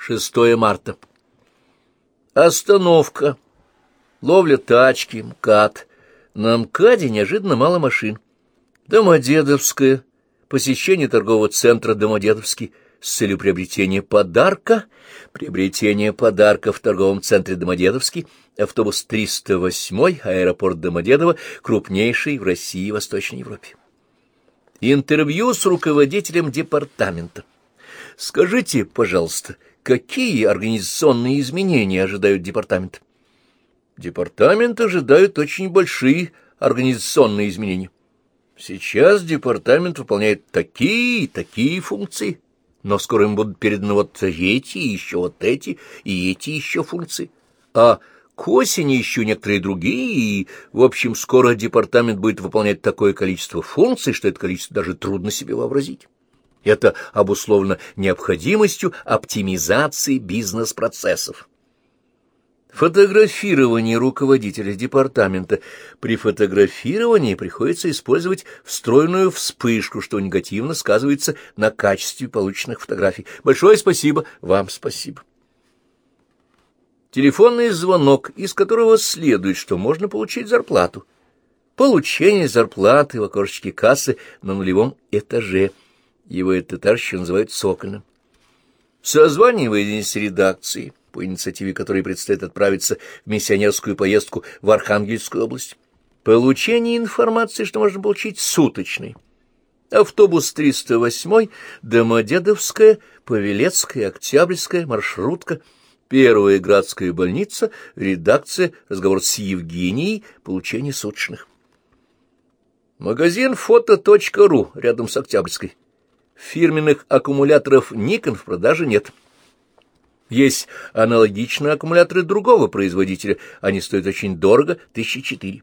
6 марта. Остановка. Ловля тачки, МКАД. На МКАДе неожиданно мало машин. Домодедовская. Посещение торгового центра Домодедовский с целью приобретения подарка. Приобретение подарка в торговом центре Домодедовский. Автобус 308, аэропорт Домодедово, крупнейший в России и Восточной Европе. Интервью с руководителем департамента. Скажите, пожалуйста, какие организационные изменения ожидают департамент? Департамент ожидает очень большие организационные изменения. Сейчас департамент выполняет такие и такие функции, но скоро им будут переданы вот эти, еще вот эти, и эти еще функции. А к осени еще некоторые другие, и, в общем, скоро департамент будет выполнять такое количество функций, что это количество даже трудно себе вообразить. Это обусловлено необходимостью оптимизации бизнес-процессов. Фотографирование руководителя департамента. При фотографировании приходится использовать встроенную вспышку, что негативно сказывается на качестве полученных фотографий. Большое спасибо, вам спасибо. Телефонный звонок, из которого следует, что можно получить зарплату. Получение зарплаты в окошечке кассы на 0-м этаже. Его этот этаж еще называют цокольным. Созванивание с редакцией, по инициативе которой предстоит отправиться в миссионерскую поездку в Архангельскую область. Получение информации, что можно получить суточный. Автобус 308, Домодедовская, Павелецкая, Октябрьская, маршрутка, Первая Градская больница, редакция, разговор с Евгенией, получение суточных. Магазин фото.ру рядом с Октябрьской. Фирменных аккумуляторов Nikon в продаже нет. Есть аналогичные аккумуляторы другого производителя, они стоят очень дорого, 1004.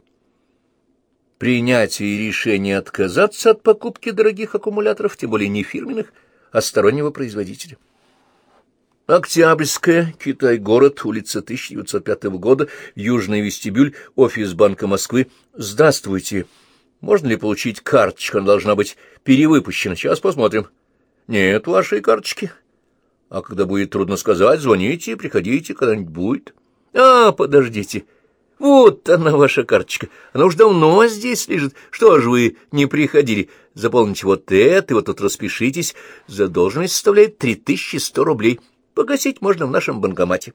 Принятие решения отказаться от покупки дорогих аккумуляторов, тем более не фирменных, а стороннего производителя. Октябрьская, Китай-город, улица 1905 года, Южный вестибюль, офис Банка Москвы. Здравствуйте. Можно ли получить карточку? Она должна быть перевыпущена. Сейчас посмотрим. Нет вашей карточки. А когда будет трудно сказать, звоните, приходите, когда-нибудь будет. Подождите. Вот она, ваша карточка. Она уж давно здесь лежит. Что же вы не приходили? Заполните вот это, и вот тут распишитесь. Задолженность составляет 3100 рублей. Погасить можно в нашем банкомате.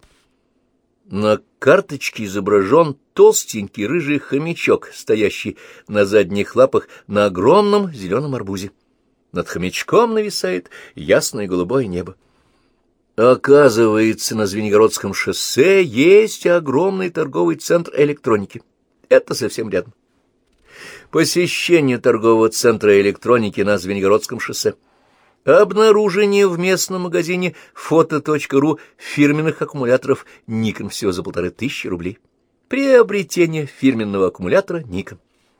На карточке изображен толстенький рыжий хомячок, стоящий на задних лапах на огромном зеленом арбузе. Над хомячком нависает ясное голубое небо. Оказывается, на Звенигородском шоссе есть огромный торговый центр электроники. Это совсем рядом. Посещение торгового центра электроники на Звенигородском шоссе. Обнаружение в местном магазине фото.ру фирменных аккумуляторов Nikon всего за 1500 рублей. Приобретение фирменного аккумулятора Nikon.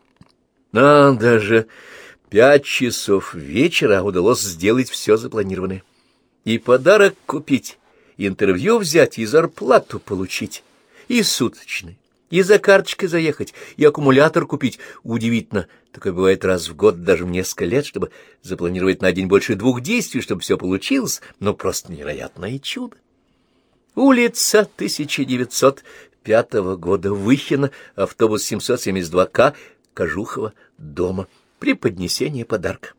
Надо же, 5 часов вечера удалось сделать все запланированное. И подарок купить, и интервью взять, и зарплату получить, и суточный, и за карточкой заехать, и аккумулятор купить. Удивительно, такое бывает раз в год, даже в несколько лет, чтобы запланировать на день больше 2 действий, чтобы все получилось, но просто невероятное чудо. Улица 1905 года, Выхино, автобус 772К, Кожухова, дома, при поднесении подарка.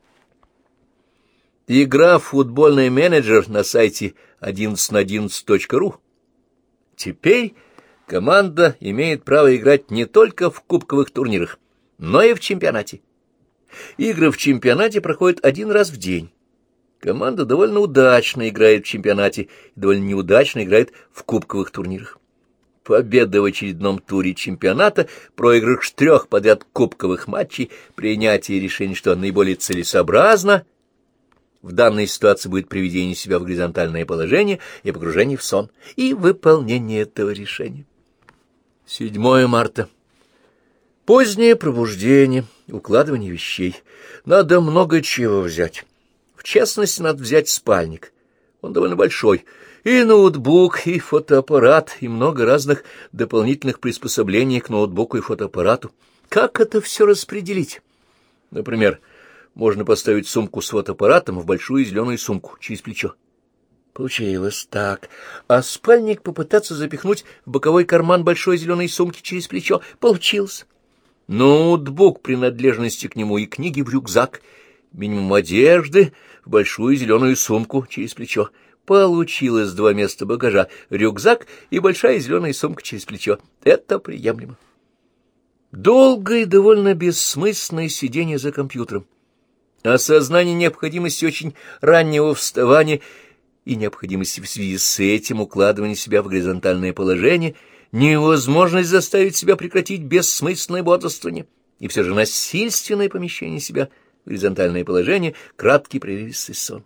Игра «Футбольный менеджер» на сайте 11на11.ру. Теперь команда имеет право играть не только в кубковых турнирах, но и в чемпионате. Игры в чемпионате проходят 1 раз в день. Команда довольно удачно играет в чемпионате и довольно неудачно играет в кубковых турнирах. Победа в очередном туре чемпионата, проигрыш 3 подряд кубковых матчей, принятие решения, что наиболее целесообразно в данной ситуации будет приведение себя в горизонтальное положение и погружение в сон, и выполнение этого решения. 7 марта. Позднее пробуждение, укладывание вещей. Надо много чего взять. В частности, надо взять спальник. Он довольно большой. И ноутбук, и фотоаппарат, и много разных дополнительных приспособлений к ноутбуку и фотоаппарату. Как это все распределить? Например, можно поставить сумку с фотоаппаратом в большую зеленую сумку через плечо. Получилось так. А спальник попытаться запихнуть в боковой карман большой зеленой сумки через плечо. Получилось. Ноутбук, принадлежности к нему и книги в рюкзак. Минимум одежды в большую зеленую сумку через плечо. Получилось 2 места багажа. Рюкзак и большая зеленая сумка через плечо. Это приемлемо. Долгое и довольно бессмысленное сидение за компьютером. Осознание необходимости очень раннего вставания и необходимости в связи с этим укладывания себя в горизонтальное положение, невозможность заставить себя прекратить бессмысленное бодрствование и все же насильственное помещение себя в горизонтальное положение, краткий прерывистый сон.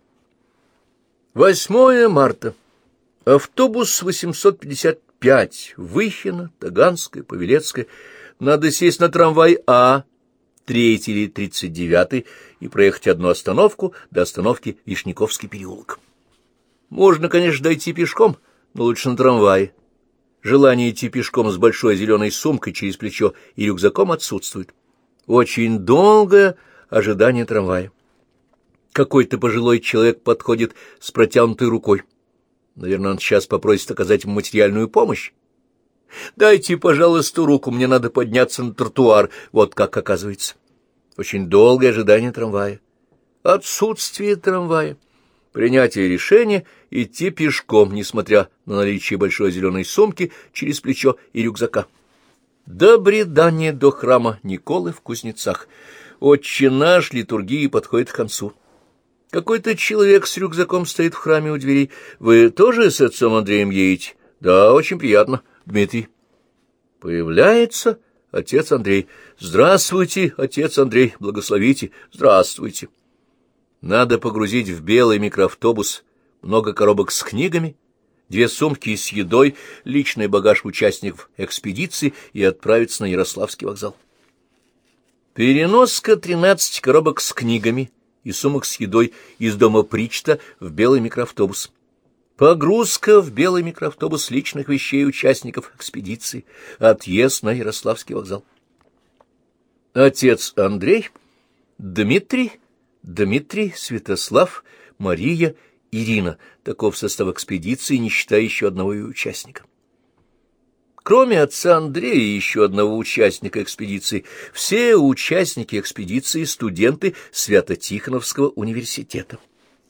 8 марта. Автобус 855, Выхино, Таганская, Павелецкая. Надо сесть на трамвай А, 3 или 39, и проехать одну остановку до остановки Вишняковский переулок. Можно, конечно, дойти пешком, но лучше на трамвае. Желание идти пешком с большой зеленой сумкой через плечо и рюкзаком отсутствует. Очень долгое ожидание трамвая. Какой-то пожилой человек подходит с протянутой рукой. Наверное, он сейчас попросит оказать ему материальную помощь. «Дайте, пожалуйста, руку, мне надо подняться на тротуар». Вот как оказывается. Очень долгое ожидание трамвая. Отсутствие трамвая. Принятие решения идти пешком, несмотря на наличие большой зеленой сумки через плечо и рюкзака. Добредание до храма Николы в Кузнецах. Отче наш, литургии подходит к концу. Какой-то человек с рюкзаком стоит в храме у дверей. «Вы тоже с отцом Андреем едете?» «Да, очень приятно, Дмитрий». Появляется отец Андрей. «Здравствуйте, отец Андрей, благословите». «Здравствуйте». Надо погрузить в белый микроавтобус много коробок с книгами, 2 сумки с едой, личный багаж участников экспедиции и отправиться на Ярославский вокзал. Переноска 13 коробок с книгами и сумок с едой из дома Причта в белый микроавтобус. Погрузка в белый микроавтобус личных вещей участников экспедиции. Отъезд на Ярославский вокзал. Отец Андрей, Дмитрий, Святослав, Мария, Ирина. Таков состав экспедиции, не считая еще одного ее участника. Кроме отца Андрея и еще одного участника экспедиции, все участники экспедиции — студенты Свято-Тихоновского университета.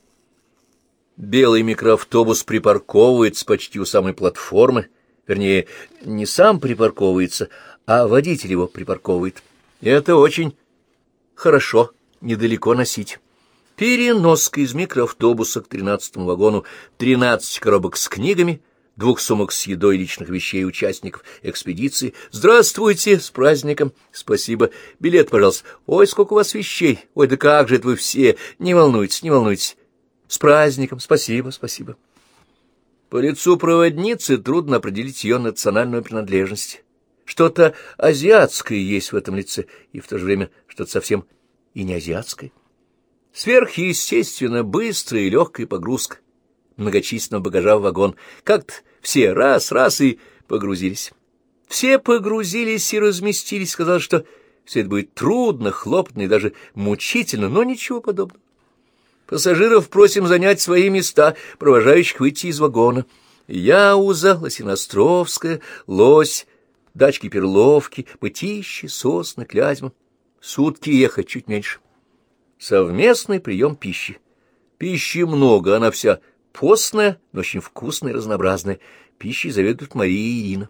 Белый микроавтобус припарковывается почти у самой платформы, вернее, не сам припарковывается, а водитель его припарковывает. Это очень хорошо, недалеко носить. Переноска из микроавтобуса к 13-му вагону 13 коробок с книгами, 2 сумок с едой личных вещей участников экспедиции. «Здравствуйте, с праздником!» «Спасибо. Билет, пожалуйста». «Ой, сколько у вас вещей! Ой, да как же это вы все! Не волнуйтесь, не волнуйтесь!» «С праздником! Спасибо, спасибо!» По лицу проводницы трудно определить ее национальную принадлежность. Что-то азиатское есть в этом лице, и в то же время что-то совсем и не азиатское. Сверхъестественно быстрая и легкая погрузка многочисленного багажа в вагон. Как-то все раз и погрузились. Все погрузились и разместились. Казалось, что все это будет трудно, хлопотно и даже мучительно, но ничего подобного. Пассажиров просим занять свои места, провожающих выйти из вагона. Яуза, Лосиноостровская, Лось, дачки Перловки, Мытищи, Сосны, Клязьма. Сутки ехать, чуть меньше. Совместный прием пищи. Пищи много, она вся постная, но очень вкусная и разнообразная. Пищей заведует Мария и Ирина.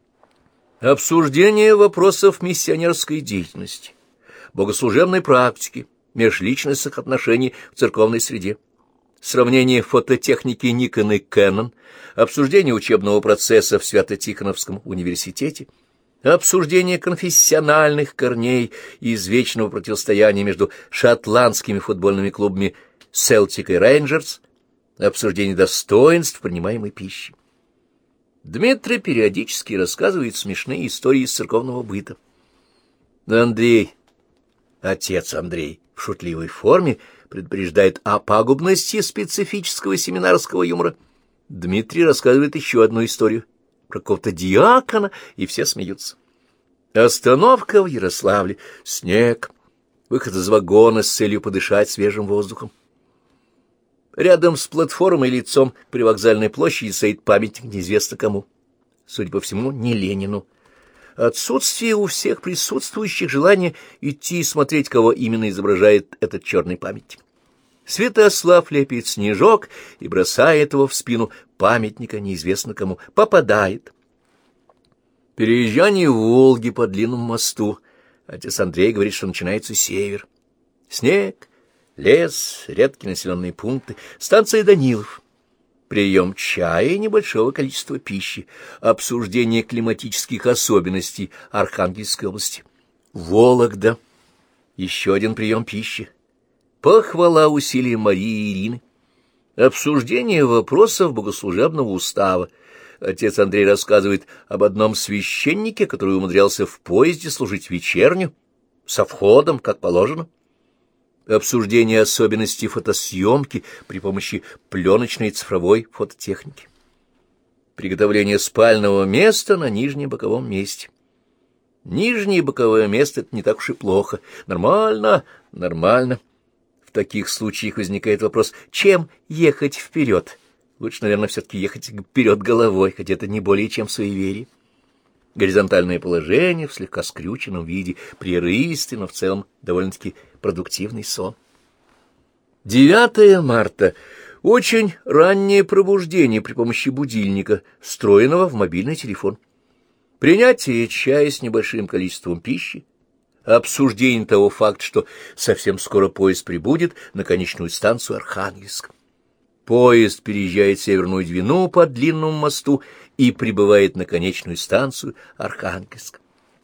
Обсуждение вопросов миссионерской деятельности, богослужебной практики, межличностных отношений в церковной среде, сравнение фототехники Nikon и Canon, обсуждение учебного процесса в Свято-Тихоновском университете, обсуждение конфессиональных корней и извечного противостояния между шотландскими футбольными клубами Celtic и Rangers, обсуждение достоинств принимаемой пищи. Дмитрий периодически рассказывает смешные истории из церковного быта. Андрей, отец Андрей, в шутливой форме предупреждает о пагубности специфического семинарского юмора. Дмитрий рассказывает еще одну историю про какого-то диакона, и все смеются. Остановка в Ярославле, снег, выход из вагона с целью подышать свежим воздухом. Рядом с платформой лицом к привокзальной площади стоит памятник неизвестно кому. Судя по всему, не Ленину. Отсутствие у всех присутствующих желания идти и смотреть, кого именно изображает этот черный памятник. Святослав лепит снежок и бросает его в спину памятника неизвестно кому. Попадает. Переезжание Волги по длинному мосту. Отец Андрей говорит, что начинается север. Снег, лес, редкие населенные пункты, станция Данилов. Прием чая и небольшого количества пищи, обсуждение климатических особенностей Архангельской области. Вологда. Еще один прием пищи. Похвала усилиям Марии и Ирины. Обсуждение вопросов богослужебного устава. Отец Андрей рассказывает об одном священнике, который умудрялся в поезде служить вечерню, со входом, как положено. Обсуждение особенностей фотосъемки при помощи пленочной и цифровой фототехники. Приготовление спального места на нижнем боковом месте. Нижнее боковое место — это не так уж и плохо. Нормально, нормально. В таких случаях возникает вопрос, чем ехать вперед? Лучше, наверное, все-таки ехать вперед головой, хотя это не более чем суеверие. Горизонтальное положение в слегка скрюченном виде, прерывистый, но в целом довольно-таки продуктивный сон. 9 марта. Очень раннее пробуждение при помощи будильника, встроенного в мобильный телефон. Принятие чая с небольшим количеством пищи. Обсуждение того факта, что совсем скоро поезд прибудет на конечную станцию Архангельск. Поезд переезжает Северную Двину по длинному мосту и прибывает на конечную станцию Архангельск.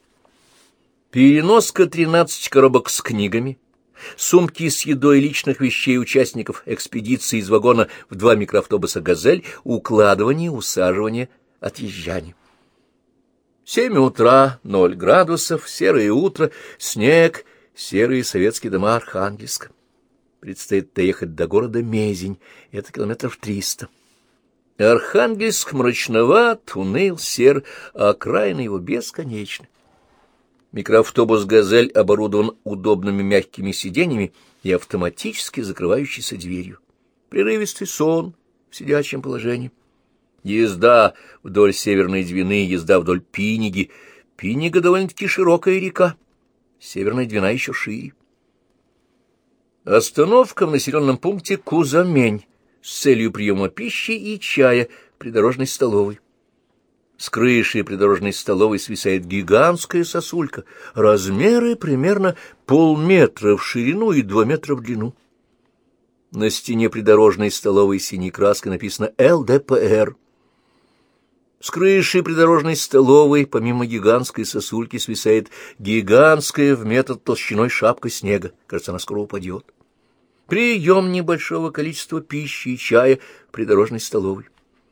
Переноска 13 коробок с книгами, сумки с едой личных вещей участников экспедиции из вагона в 2 микроавтобуса «Газель», укладывание, усаживание, отъезжание. 7 утра, 0 градусов, серое утро, снег, серые советские дома Архангельска. Предстоит доехать до города Мезень, это километров 300. Архангельск мрачноват, уныл, сер, а окраины его бесконечны. Микроавтобус «Газель» оборудован удобными мягкими сиденьями и автоматически закрывающейся дверью. Прерывистый сон в сидячем положении. Езда вдоль Северной Двины, езда вдоль Пиниги. Пинига довольно-таки широкая река. Северная Двина еще шире. Остановка в населенном пункте Кузамень с целью приема пищи и чая в придорожной столовой. С крыши придорожной столовой свисает гигантская сосулька, размеры примерно 0,5 метра в ширину и 2 метра в длину. На стене придорожной столовой синей краской написано «ЛДПР». С крыши придорожной столовой, помимо гигантской сосульки, свисает гигантская в метр толщиной шапка снега. Кажется, она скоро упадет. Прием небольшого количества пищи и чая в придорожной столовой.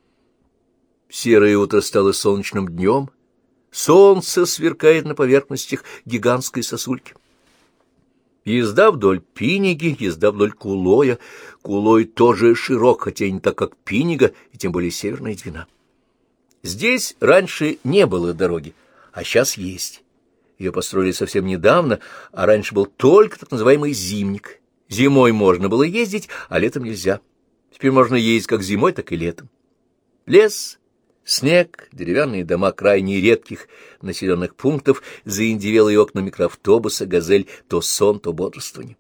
Серое утро стало солнечным днем. Солнце сверкает на поверхностях гигантской сосульки. Езда вдоль Пиниги, езда вдоль Кулоя. Кулой тоже широк, хотя и не так, как Пинига, и тем более Северная Двина. Здесь раньше не было дороги, а сейчас есть. Ее построили совсем недавно, а раньше был только так называемый зимник. Зимой можно было ездить, а летом нельзя. Теперь можно ездить как зимой, так и летом. Лес, снег, деревянные дома крайне редких населенных пунктов, заиндевелые окна микроавтобуса «Газель», то сон, то бодрствование.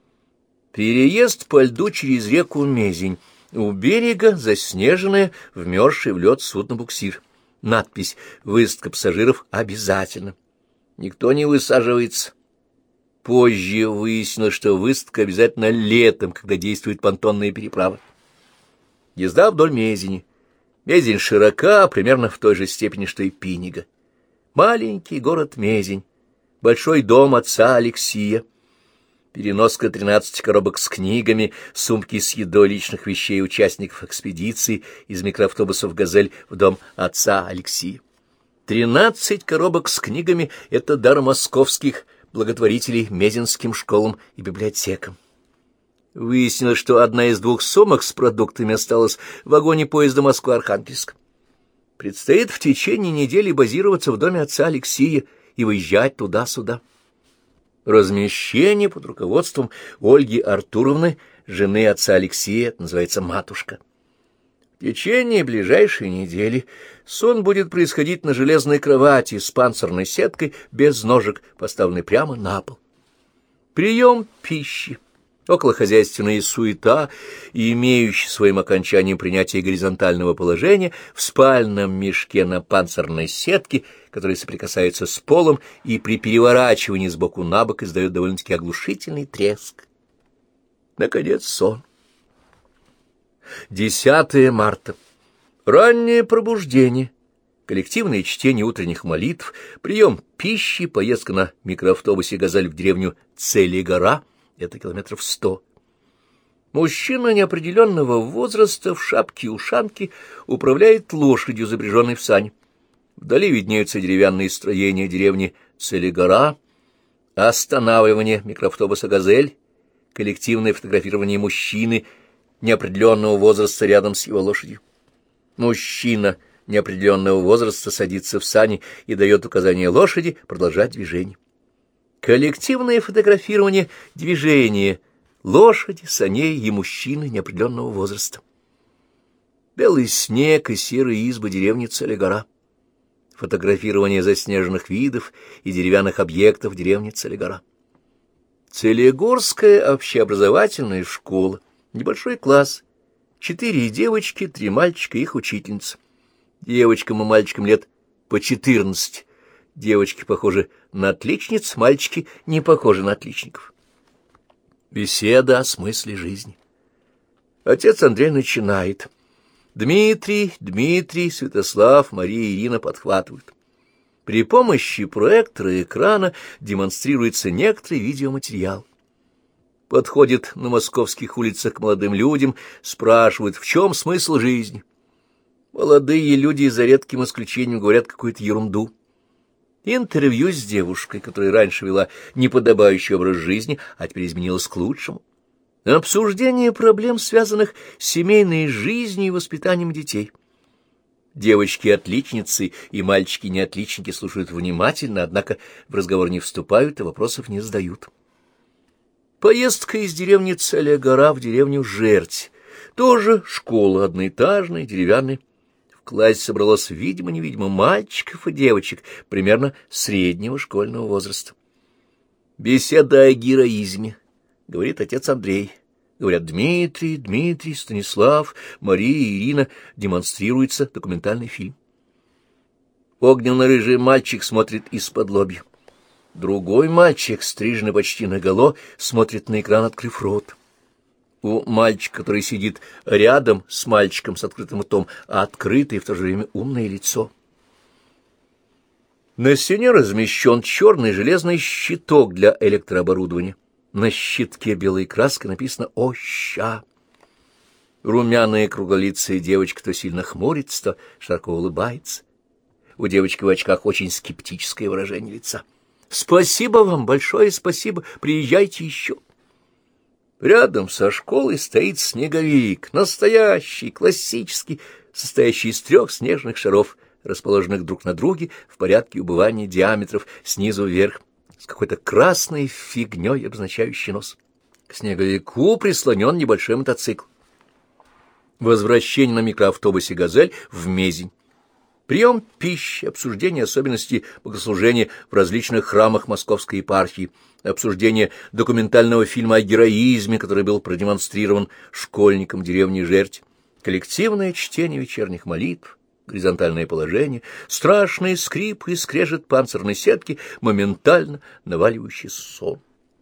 Переезд по льду через реку Мезень. У берега заснеженное, вмерзшее в лед судно-буксир. Надпись «Высадка пассажиров обязательно». Никто не высаживается. Позже выяснилось, что высадка обязательно летом, когда действует понтонная переправа. Езда вдоль Мезени. Мезень широка, примерно в той же степени, что и Пинига. Маленький город Мезень. Большой дом отца Алексия. Переноска 13 коробок с книгами, сумки с едой личных вещей участников экспедиции из микроавтобусов «Газель» в дом отца Алексия. 13 коробок с книгами — это дар московских благотворителей мезенским школам и библиотекам. Выяснилось, что одна из 2 сумок с продуктами осталась в вагоне поезда Москва-Архангельск. Предстоит в течение недели базироваться в доме отца Алексия и выезжать туда-сюда. Размещение под руководством Ольги Артуровны жены отца Алексея, это называется матушка. В течение ближайшей недели сон будет происходить на железной кровати с панцирной сеткой, без ножек, поставленной прямо на пол. Прием пищи, околохозяйственная суета и имеющий своим окончанием принятие горизонтального положения в спальном мешке на панцирной сетке, который соприкасается с полом и при переворачивании сбоку на бок издает довольно-таки оглушительный треск. Наконец, сон. 10 марта. Раннее пробуждение, коллективное чтение утренних молитв, прием пищи, поездка на микроавтобусе «Газель» в деревню Целигора, это километров 100. Мужчина неопределенного возраста в шапке-ушанке управляет лошадью, запряженной в сань. Вдали виднеются деревянные строения деревни Целигора, останавливание микроавтобуса «Газель», коллективное фотографирование мужчины неопределенного возраста рядом с его лошадью. Мужчина неопределенного возраста садится в сани и дает указание лошади продолжать движение. Коллективное фотографирование движения лошади, саней и мужчины неопределенного возраста. Белый снег и серые избы деревни Целигора. Фотографирование заснеженных видов и деревянных объектов деревни Целигора. Целигорская общеобразовательная школа. Небольшой класс. 4 девочки, 3 мальчика и их учительница. Девочкам и мальчикам лет по 14. Девочки похожи на отличниц, мальчики не похожи на отличников. Беседа о смысле жизни. Отец Андрей начинает. Дмитрий, Святослав, Мария и Ирина подхватывают. При помощи проектора и экрана демонстрируется некоторый видеоматериал. Подходит на московских улицах к молодым людям, спрашивают, в чем смысл жизни. Молодые люди, за редким исключением, говорят какую-то ерунду. Интервью с девушкой, которая раньше вела неподобающий образ жизни, а теперь изменилась к лучшему. Обсуждение проблем, связанных с семейной жизнью и воспитанием детей. Девочки-отличницы и мальчики-неотличники слушают внимательно, однако в разговор не вступают и вопросов не задают. Поездка из деревни Целигора в деревню Жерть. Тоже школа одноэтажная, деревянная. В классе собралось видимо-невидимо мальчиков и девочек примерно среднего школьного возраста. Беседа о героизме, говорит отец Андрей. Говорят Дмитрий, Станислав, Мария и Ирина. Демонстрируется документальный фильм. Огненно-рыжий мальчик смотрит из-под-лобья. Другой мальчик, стриженный почти наголо, смотрит на экран, открыв рот. У мальчика, который сидит рядом с мальчиком с открытым ртом, открытое и в то же время умное лицо. На стене размещен черный железный щиток для электрооборудования. На щитке белой краской написано «Оща». Румяная круглолицая девочка то сильно хмурится, то широко улыбается. У девочки в очках очень скептическое выражение лица. «Спасибо вам, большое спасибо, приезжайте еще». Рядом со школой стоит снеговик, настоящий, классический, состоящий из 3 снежных шаров, расположенных друг на друге в порядке убывания диаметров снизу вверх, с какой-то красной фигней, обозначающей нос. К снеговику прислонен небольшой мотоцикл. Возвращение на микроавтобусе «Газель» в Мезень. Прием пищи, обсуждение особенностей богослужения в различных храмах Московской епархии, обсуждение документального фильма о героизме, который был продемонстрирован школьникам деревни Жерть, коллективное чтение вечерних молитв, горизонтальное положение, страшный скрип и скрежет панцирной сетки, моментально наваливающий сон.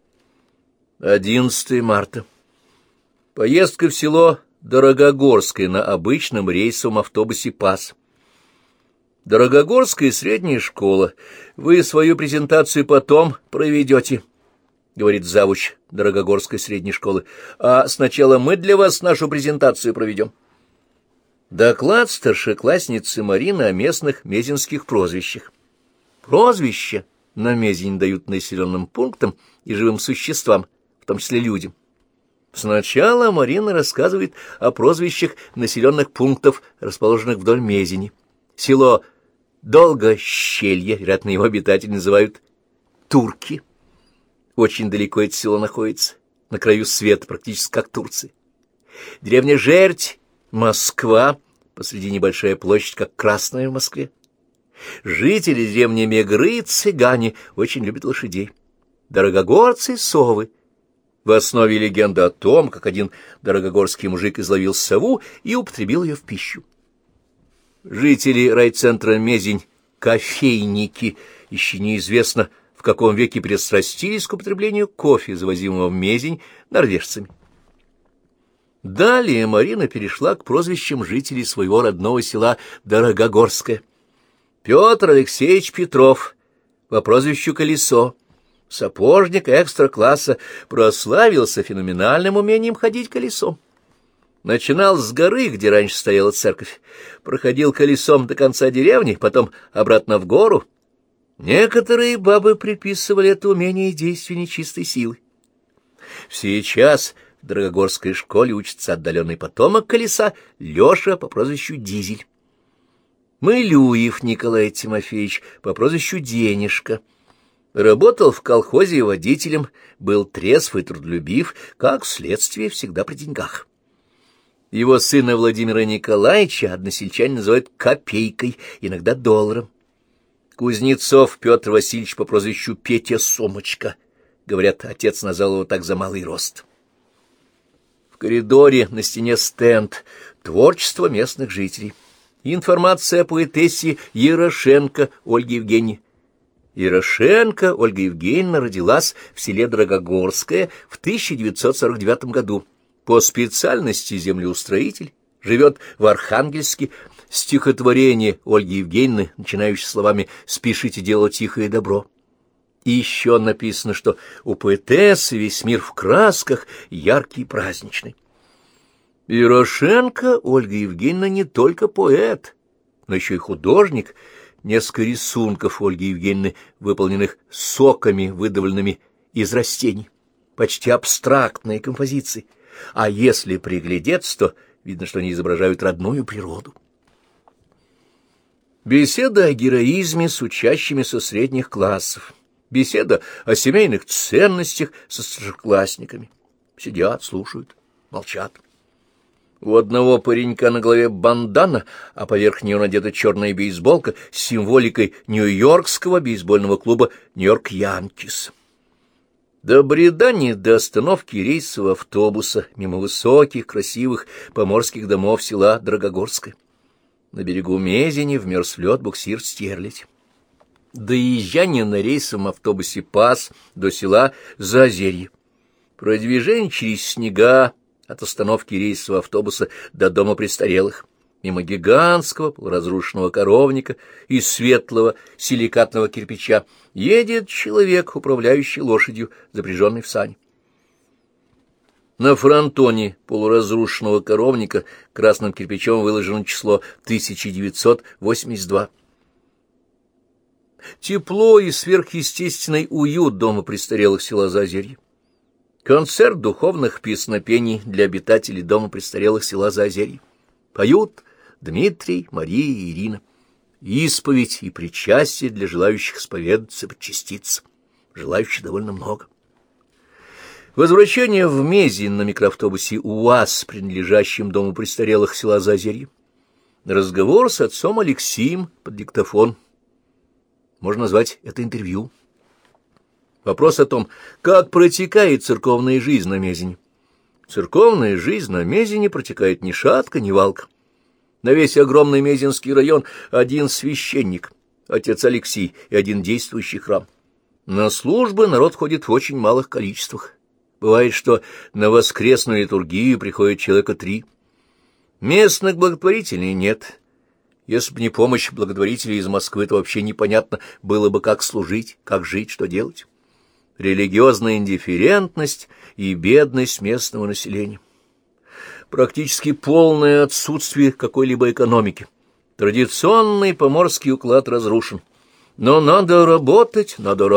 11 марта. Поездка в село Дорогогорское на обычном рейсовом автобусе «ПАС». Дорогогорская средняя школа. Вы свою презентацию потом проведете, говорит завуч Дорогогорской средней школы. А сначала мы для вас нашу презентацию проведем. Доклад старшеклассницы Марины о местных мезенских прозвищах. Прозвища на Мезень дают населенным пунктам и живым существам, в том числе людям. Сначала Марина рассказывает о прозвищах населенных пунктов, расположенных вдоль Мезени. Село Долгощелье, вероятно, его обитатели называют Турки. Очень далеко это село находится, на краю света, практически как Турция. Деревня Жерть, Москва, посреди небольшая площадь, как Красная в Москве. Жители деревни Мегры, цыгане, очень любят лошадей. Дорогогорцы — совы. В основе легенда о том, как один дорогогорский мужик изловил сову и употребил ее в пищу. Жители райцентра Мезень — кофейники, еще неизвестно, в каком веке пристрастились к употреблению кофе, завозимого в Мезень норвежцами. Далее Марина перешла к прозвищам жителей своего родного села Дорогогорское. Петр Алексеевич Петров, по прозвищу Колесо, сапожник экстра-класса, прославился феноменальным умением ходить колесом. Начинал с горы, где раньше стояла церковь, проходил колесом до конца деревни, потом обратно в гору. Некоторые бабы приписывали это умение действию нечистой силы. Сейчас в Дорогогорской школе учится отдаленный потомок колеса Леша по прозвищу Дизель. Мылюев Николай Тимофеевич по прозвищу Денежка. Работал в колхозе водителем, был трезв и трудолюбив, как следствие всегда при деньгах. Его сына Владимира Николаевича односельчане называют Копейкой, иногда долларом. Кузнецов Петр Васильевич по прозвищу Петя Сумочка. Говорят, отец назвал его так за малый рост. В коридоре на стене стенд «Творчество местных жителей». Информация о поэтессе Ярошенко Ольге Евгеньевне. Ярошенко Ольга Евгеньевна родилась в селе Дорогогорское в 1949 году. По специальности землеустроитель, живет в Архангельске. Стихотворение Ольги Евгеньевны, начинающее словами «Спешите делать тихое добро». И еще написано, что у поэтессы весь мир в красках, яркий и праздничный. Ярошенко Ольга Евгеньевна не только поэт, но еще и художник. Несколько рисунков Ольги Евгеньевны, выполненных соками, выдавленными из растений, почти абстрактные композиции. А если приглядеться, то видно, что они изображают родную природу. Беседа о героизме с учащимися средних классов. Беседа о семейных ценностях со старшеклассниками. Сидят, слушают, молчат. У одного паренька на голове бандана, а поверх нее надета черная бейсболка с символикой нью-йоркского бейсбольного клуба «Нью-Йорк Янкис». До бредания до остановки рейсового автобуса мимо высоких, красивых поморских домов села Дорогогорское. На берегу Мезени вмерз в лед буксир «Стерлядь». Доезжание на рейсовом автобусе Пас до села Заозерье. Продвижение через снега от остановки рейсового автобуса до дома престарелых, мимо гигантского полуразрушенного коровника из светлого силикатного кирпича, едет человек, управляющий лошадью, запряженной в сани. На фронтоне полуразрушенного коровника красным кирпичом выложено число 1982. Тепло и сверхъестественный уют дома престарелых села Заозерье. Концерт духовных песнопений для обитателей дома престарелых села Заозерье. Поют Дмитрий, Мария и Ирина. Исповедь и причастие для желающих исповедаться и причаститься. Желающих довольно много. Возвращение в Мезень на микроавтобусе УАЗ, принадлежащем дому престарелых села Заозерье. Разговор с отцом Алексеем под диктофон. Можно назвать это интервью. Вопрос о том, как протекает церковная жизнь на Мезени. Церковная жизнь на Мезени протекает ни шатко, ни валко. На весь огромный Мезенский район один священник, отец Алексей, и один действующий храм. На службы народ ходит в очень малых количествах. Бывает, что на воскресную литургию приходит человека 3. Местных благотворителей нет. Если бы не помощь благотворителей из Москвы, то вообще непонятно было бы, как служить, как жить, что делать. Религиозная индифферентность и бедность местного населения. Практически полное отсутствие какой-либо экономики. Традиционный поморский уклад разрушен. Но надо работать,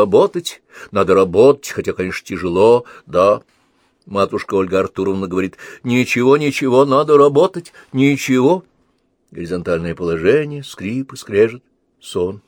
хотя, конечно, тяжело, да. Матушка Ольга Артуровна говорит: ничего, надо работать, ничего. Горизонтальное положение, скрип и скрежет, сон.